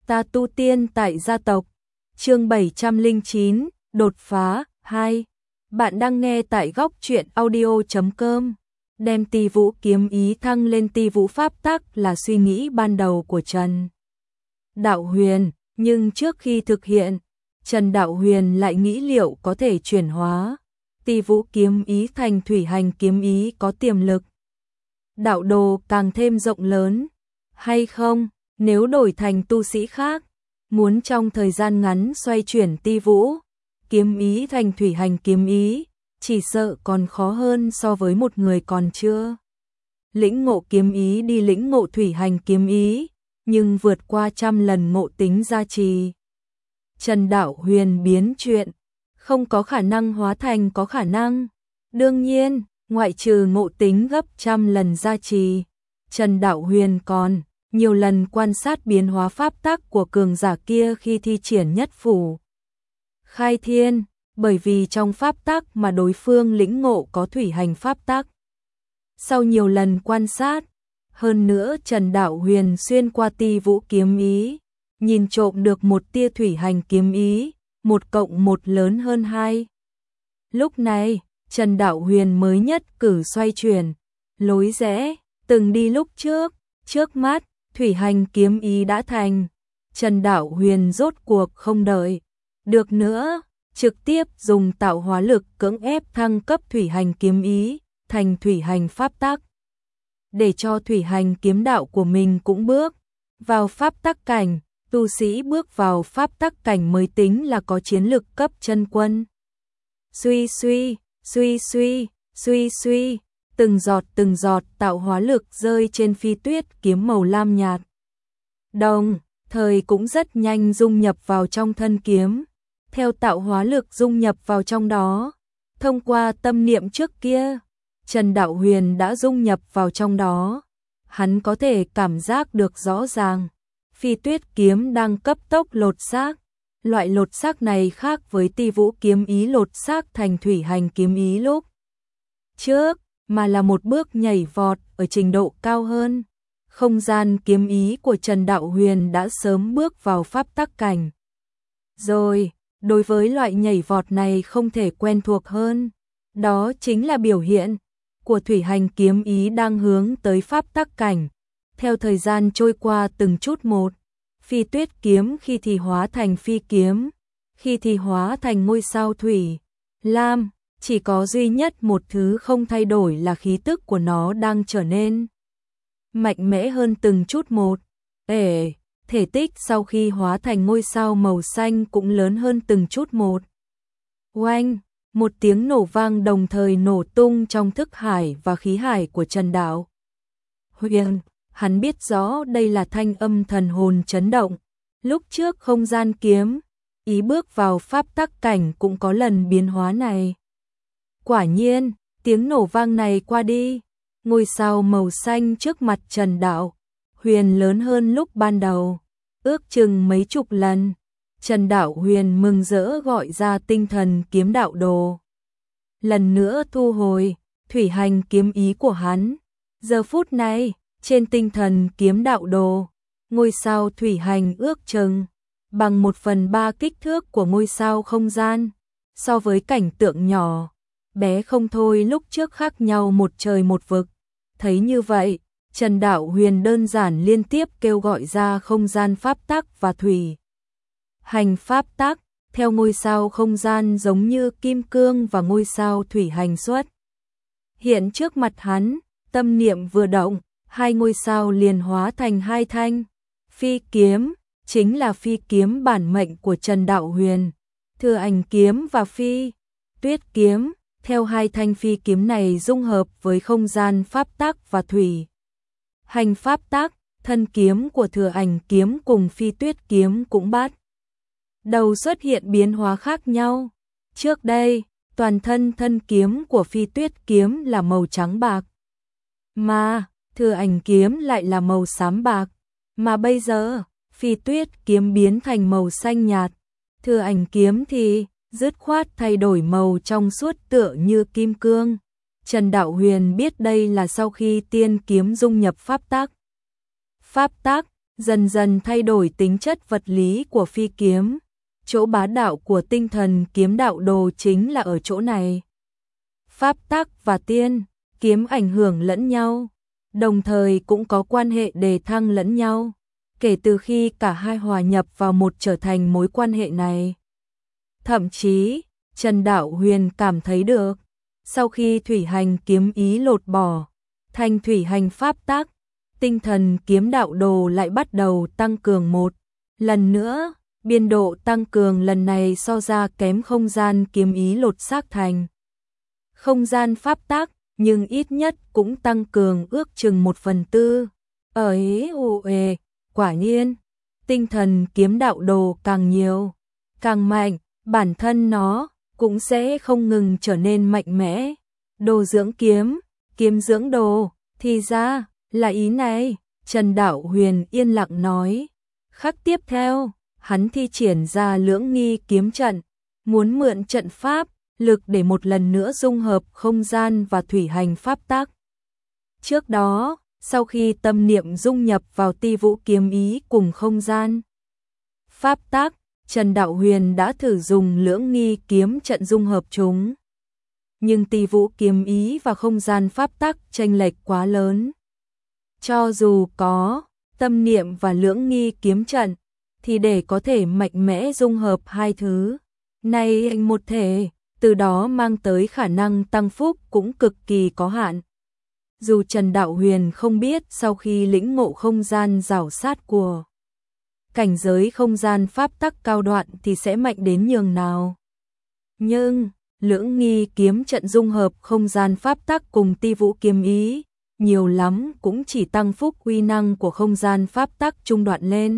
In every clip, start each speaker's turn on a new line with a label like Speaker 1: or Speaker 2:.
Speaker 1: Ta tu tiên tại gia tộc. Chương 709, đột phá 2. Bạn đang nghe tại góc truyện audio.com. Đem Ti Vũ kiếm ý thăng lên Ti Vũ pháp tắc là suy nghĩ ban đầu của Trần Đạo Huyền, nhưng trước khi thực hiện, Trần Đạo Huyền lại nghĩ liệu có thể chuyển hóa Ti Vũ kiếm ý thành thủy hành kiếm ý có tiềm lực đạo đồ càng thêm rộng lớn hay không. Nếu đổi thành tu sĩ khác, muốn trong thời gian ngắn xoay chuyển Ti Vũ kiếm ý thành thủy hành kiếm ý, chỉ sợ còn khó hơn so với một người còn chưa lĩnh ngộ kiếm ý đi lĩnh ngộ thủy hành kiếm ý, nhưng vượt qua 100 lần ngộ tính gia trì. Trần Đạo Huyền biến chuyện, không có khả năng hóa thành có khả năng. Đương nhiên, ngoại trừ ngộ tính gấp 100 lần gia trì, Trần Đạo Huyền còn nhiều lần quan sát biến hóa pháp tắc của cường giả kia khi thi triển nhất phủ khai thiên, bởi vì trong pháp tắc mà đối phương lĩnh ngộ có thủy hành pháp tắc. Sau nhiều lần quan sát, hơn nữa Trần Đạo Huyền xuyên qua Ti Vũ kiếm ý, nhìn trộm được một tia thủy hành kiếm ý, 1 cộng 1 lớn hơn 2. Lúc này, Trần Đạo Huyền mới nhất cử xoay chuyển, lối rẽ, từng đi lúc trước mắt, thủy hành kiếm ý đã thành. Trần Đạo Huyền rốt cuộc không đợi được nữa, trực tiếp dùng tạo hóa lực cưỡng ép thăng cấp thủy hành kiếm ý thành thủy hành pháp tắc, để cho thủy hành kiếm đạo của mình cũng bước vào pháp tắc cảnh. Tu sĩ bước vào pháp tắc cảnh mới tính là có chiến lực cấp chân quân. Suy suy, từng giọt tạo hóa lực rơi trên phi tuyết kiếm màu lam nhạt. Đồng thời cũng rất nhanh dung nhập vào trong thân kiếm. Theo tạo hóa lực dung nhập vào trong đó, thông qua tâm niệm trước kia, Trần Đạo Huyền đã dung nhập vào trong đó. Hắn có thể cảm giác được rõ ràng, phi tuyết kiếm đang cấp tốc lột xác. Loại lột xác này khác với Ti Vũ kiếm ý lột xác thành thủy hành kiếm ý lúc trước, mà là một bước nhảy vọt ở trình độ cao hơn. Không gian kiếm ý của Trần Đạo Huyền đã sớm bước vào pháp tắc cảnh rồi. Đối với loại nhảy vọt này không thể quen thuộc hơn, đó chính là biểu hiện của thủy hành kiếm ý đang hướng tới pháp tắc cảnh. Theo thời gian trôi qua từng chút một, phi tuyết kiếm khi thì hóa thành phi kiếm, khi thì hóa thành ngôi sao thủy lam, chỉ có duy nhất một thứ không thay đổi là khí tức của nó đang trở nên mạnh mẽ hơn từng chút một. Thể tích sau khi hóa thành ngôi sao màu xanh cũng lớn hơn từng chút một. Oanh, một tiếng nổ vang đồng thời nổ tung trong thức hải và khí hải của Trần Đạo Huyền. Hắn biết rõ đây là thanh âm thần hồn chấn động. Lúc trước không gian kiếm ý bước vào pháp tắc cảnh cũng có lần biến hóa này. Quả nhiên, tiếng nổ vang này qua đi, ngôi sao màu xanh trước mặt Trần Đạo Huyền lớn hơn lúc ban đầu, ước chừng mấy chục lần. Trần Đạo Huyền mừng rỡ gọi ra tinh thần kiếm đạo đồ, lần nữa thu hồi thủy hành kiếm ý của hắn. Giờ phút này, trên tinh thần kiếm đạo đồ, ngôi sao thủy hành ước chừng bằng 1/3 kích thước của ngôi sao không gian. So với cảnh tượng nhỏ bé không thôi lúc trước khác nhau một trời một vực. Thấy như vậy, Trần Đạo Huyền đơn giản liên tiếp kêu gọi ra không gian pháp tắc và thủy hành pháp tắc. Theo ngôi sao không gian giống như kim cương và ngôi sao thủy hành xuất hiện trước mặt hắn, tâm niệm vừa động, 2 ngôi sao liền hóa thành 2 thanh phi kiếm, chính là phi kiếm bản mệnh của Trần Đạo Huyền, thừa ảnh kiếm và phi tuyết kiếm. Theo 2 thanh phi kiếm này dung hợp với không gian pháp tắc và thủy hành pháp tắc, thân kiếm của thừa ảnh kiếm cùng phi tuyết kiếm cũng bắt đầu xuất hiện biến hóa khác nhau. Trước đây, toàn thân kiếm của phi tuyết kiếm là màu trắng bạc, mà thừa ảnh kiếm lại là màu xám bạc. Mà bây giờ, phi tuyết kiếm biến thành màu xanh nhạt, thừa ảnh kiếm thì dứt khoát thay đổi màu trong suốt tựa như kim cương. Trần Đạo Huyền biết đây là sau khi tiên kiếm dung nhập pháp tắc. Pháp tắc, dần dần thay đổi tính chất vật lý của phi kiếm. Chỗ bá đạo của tinh thần kiếm đạo đồ chính là ở chỗ này. Pháp tắc và tiên kiếm ảnh hưởng lẫn nhau, đồng thời cũng có quan hệ đề thăng lẫn nhau. Kể từ khi cả hai hòa nhập vào một trở thành mối quan hệ này. Thậm chí, Trần Đạo Huyền cảm thấy được, sau khi thủy hành kiếm ý lột bỏ, thành thủy hành pháp tắc, tinh thần kiếm đạo đồ lại bắt đầu tăng cường một lần nữa. Biên độ tăng cường lần này so ra kém không gian kiếm ý lột xác thành không gian pháp tắc, nhưng ít nhất cũng tăng cường ước chừng 1/4. Quả nhiên, tinh thần kiếm đạo đồ càng nhiều, càng mạnh, bản thân nó cũng sẽ không ngừng trở nên mạnh mẽ. Đồ dưỡng kiếm, kiếm dưỡng đồ, thì ra là ý này, Trần Đạo Huyền yên lặng nói. Khắc tiếp theo, hắn thi triển ra Lưỡng Nghi kiếm trận, muốn mượn trận pháp lực để một lần nữa dung hợp không gian và thủy hành pháp tắc. Trước đó, sau khi tâm niệm dung nhập vào Ti Vũ kiếm ý cùng không gian pháp tắc, Trần Đạo Huyền đã thử dùng Lưỡng Nghi kiếm trận dung hợp chúng. Nhưng Ti Vũ kiếm ý và không gian pháp tắc chênh lệch quá lớn. Cho dù có tâm niệm và Lưỡng Nghi kiếm trận, thì để có thể mạnh mẽ dung hợp hai thứ này thành một thể, từ đó mang tới khả năng tăng phúc cũng cực kỳ có hạn. Dù Trần Đạo Huyền không biết sau khi lĩnh ngộ không gian rảo sát của cảnh giới không gian pháp tắc cao đoạn thì sẽ mạnh đến nhường nào. Nhưng, Lưỡng Nghi kiếm trận dung hợp không gian pháp tắc cùng Ti Vũ kiếm ý, nhiều lắm cũng chỉ tăng phúc uy năng của không gian pháp tắc trung đoạn lên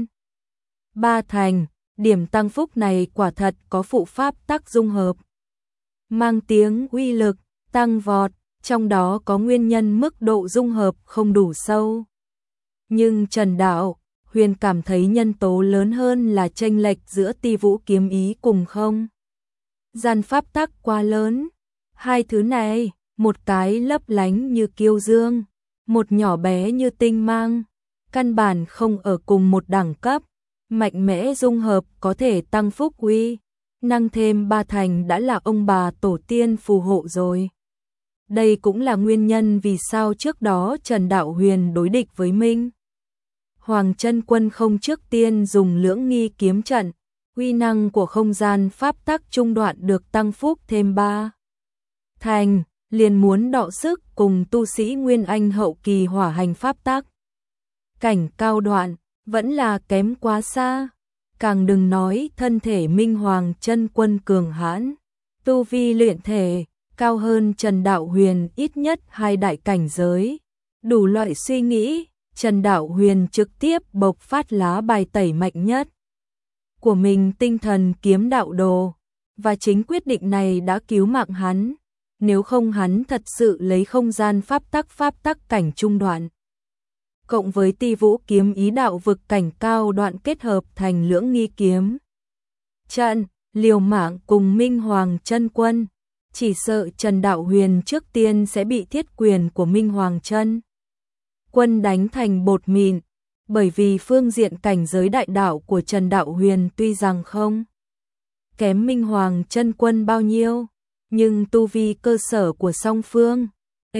Speaker 1: 3 thành. Điểm tăng phúc này quả thật có phụ pháp tắc dung hợp, mang tiếng uy lực tăng vọt, trong đó có nguyên nhân mức độ dung hợp không đủ sâu. Nhưng Trần Đạo Huyền cảm thấy nhân tố lớn hơn là chênh lệch giữa Ti Vũ kiếm ý cùng không gian pháp tắc quá lớn. Hai thứ này, một cái lấp lánh như kiêu dương, một nhỏ bé như tinh mang, căn bản không ở cùng một đẳng cấp. Mạnh mẽ dung hợp có thể tăng phúc uy năng thêm 3 thành đã là ông bà tổ tiên phù hộ rồi. Đây cũng là nguyên nhân vì sao trước đó Trần Đạo Huyền đối địch với Minh Hoàng Chân Quân không trước tiên dùng Lưỡng Nghi kiếm trận, uy năng của không gian pháp tắc trung đoạn được tăng phúc thêm 3 thành, liền muốn đọ sức cùng tu sĩ Nguyên Anh hậu kỳ hỏa hành pháp tắc. Cảnh cao đoạn vẫn là kém quá xa, càng đừng nói thân thể Minh Hoàng Chân Quân cường hãn, tu vi luyện thể cao hơn Trần Đạo Huyền ít nhất 2 đại cảnh giới. Đủ loại suy nghĩ, Trần Đạo Huyền trực tiếp bộc phát lá bài tẩy mạnh nhất của mình, tinh thần kiếm đạo đồ, và chính quyết định này đã cứu mạng hắn. Nếu không hắn thật sự lấy không gian pháp tắc cảnh trung đoạn, cộng với Ti Vũ kiếm ý đạo vực cảnh cao đoạn kết hợp thành Lưỡng Nghi kiếm trận, liều mạng cùng Minh Hoàng Chân Quân, chỉ sợ Trần Đạo Huyền trước tiên sẽ bị thiết quyền của Minh Hoàng Chân Quân đánh thành bột mịn. Bởi vì phương diện cảnh giới đại đạo của Trần Đạo Huyền tuy rằng không kém Minh Hoàng Chân Quân bao nhiêu, nhưng tu vi cơ sở của song phương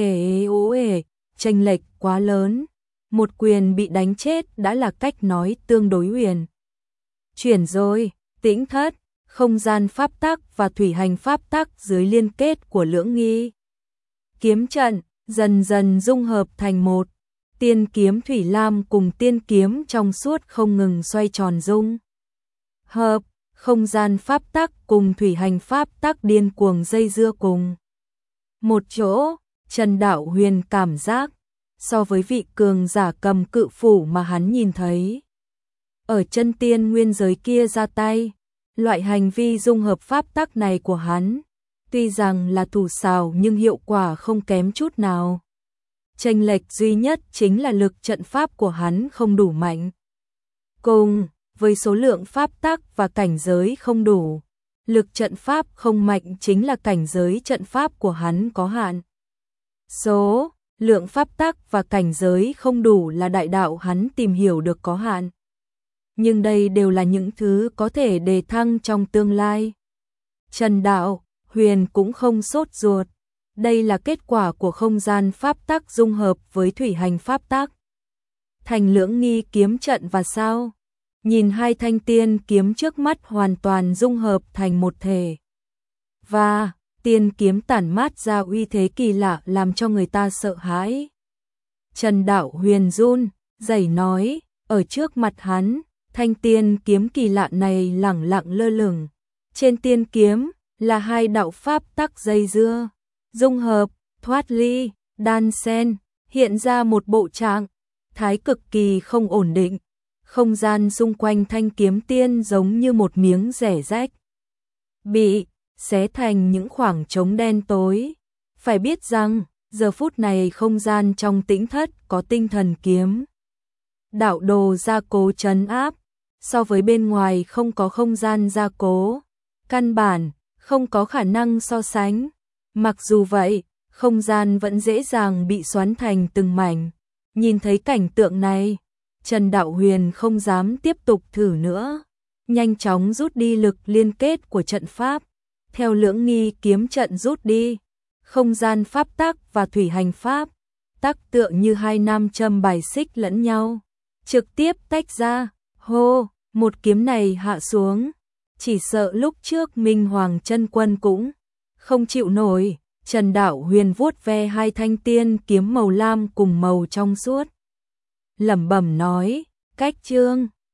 Speaker 1: chênh lệch quá lớn. Một quyền bị đánh chết đã là cách nói tương đối huyền chuyển rồi. Tĩnh thất, không gian pháp tắc và thủy hành pháp tắc dưới liên kết của Lưỡng Nghi kiếm trận dần dần dung hợp thành một. Tiên kiếm thủy lam cùng tiên kiếm trong suốt không ngừng xoay tròn dung hợp, không gian pháp tắc cùng thủy hành pháp tắc điên cuồng dây dưa cùng một chỗ. Trần Đạo Huyền cảm giác so với vị cường giả cầm cự phủ mà hắn nhìn thấy ở chân tiên nguyên giới kia ra tay, loại hành vi dung hợp pháp tắc này của hắn tuy rằng là thủ xảo nhưng hiệu quả không kém chút nào. Chênh lệch duy nhất chính là lực trận pháp của hắn không đủ mạnh. Cùng với số lượng pháp tắc và cảnh giới không đủ, lực trận pháp không mạnh chính là cảnh giới trận pháp của hắn có hạn. Số Lượng pháp tắc và cảnh giới không đủ là đại đạo hắn tìm hiểu được có hạn. Nhưng đây đều là những thứ có thể đề thăng trong tương lai. Trần Đạo Huyền cũng không sốt ruột. Đây là kết quả của không gian pháp tắc dung hợp với thủy hành pháp tắc. Thành Lưỡng Nghi kiếm trận và sao? Nhìn hai thanh tiên kiếm trước mắt hoàn toàn dung hợp thành một thể. Và tiên kiếm tản mát ra uy thế kỳ lạ làm cho người ta sợ hãi. Trần Đạo Huyền run rẩy nói, ở trước mặt hắn, thanh tiên kiếm kỳ lạ này lẳng lặng lơ lửng. Trên tiên kiếm là hai đạo pháp tắc dây dưa, dung hợp, thoát ly, đan xen, hiện ra một bộ trạng thái cực kỳ không ổn định. Không gian xung quanh thanh kiếm tiên giống như một miếng rẻ rách, bị xé thành những khoảng trống đen tối. Phải biết rằng, giờ phút này không gian trong tĩnh thất có tinh thần kiếm đạo đồ gia cố trấn áp, so với bên ngoài không có không gian gia cố, căn bản không có khả năng so sánh. Mặc dù vậy, không gian vẫn dễ dàng bị xoắn thành từng mảnh. Nhìn thấy cảnh tượng này, Trần Đạo Huyền không dám tiếp tục thử nữa, nhanh chóng rút đi lực liên kết của trận pháp. Theo Lưỡng Nghi kiếm trận rút đi, không gian pháp tắc và thủy hành pháp tắc tựa như hai nam châm bài xích lẫn nhau, trực tiếp tách ra. Hô, một kiếm này hạ xuống, chỉ sợ lúc trước Minh Hoàng Chân Quân cũng không chịu nổi. Trần Đạo Huyền vuốt ve hai thanh tiên kiếm màu lam cùng màu trong suốt, lẩm bẩm nói, cách chương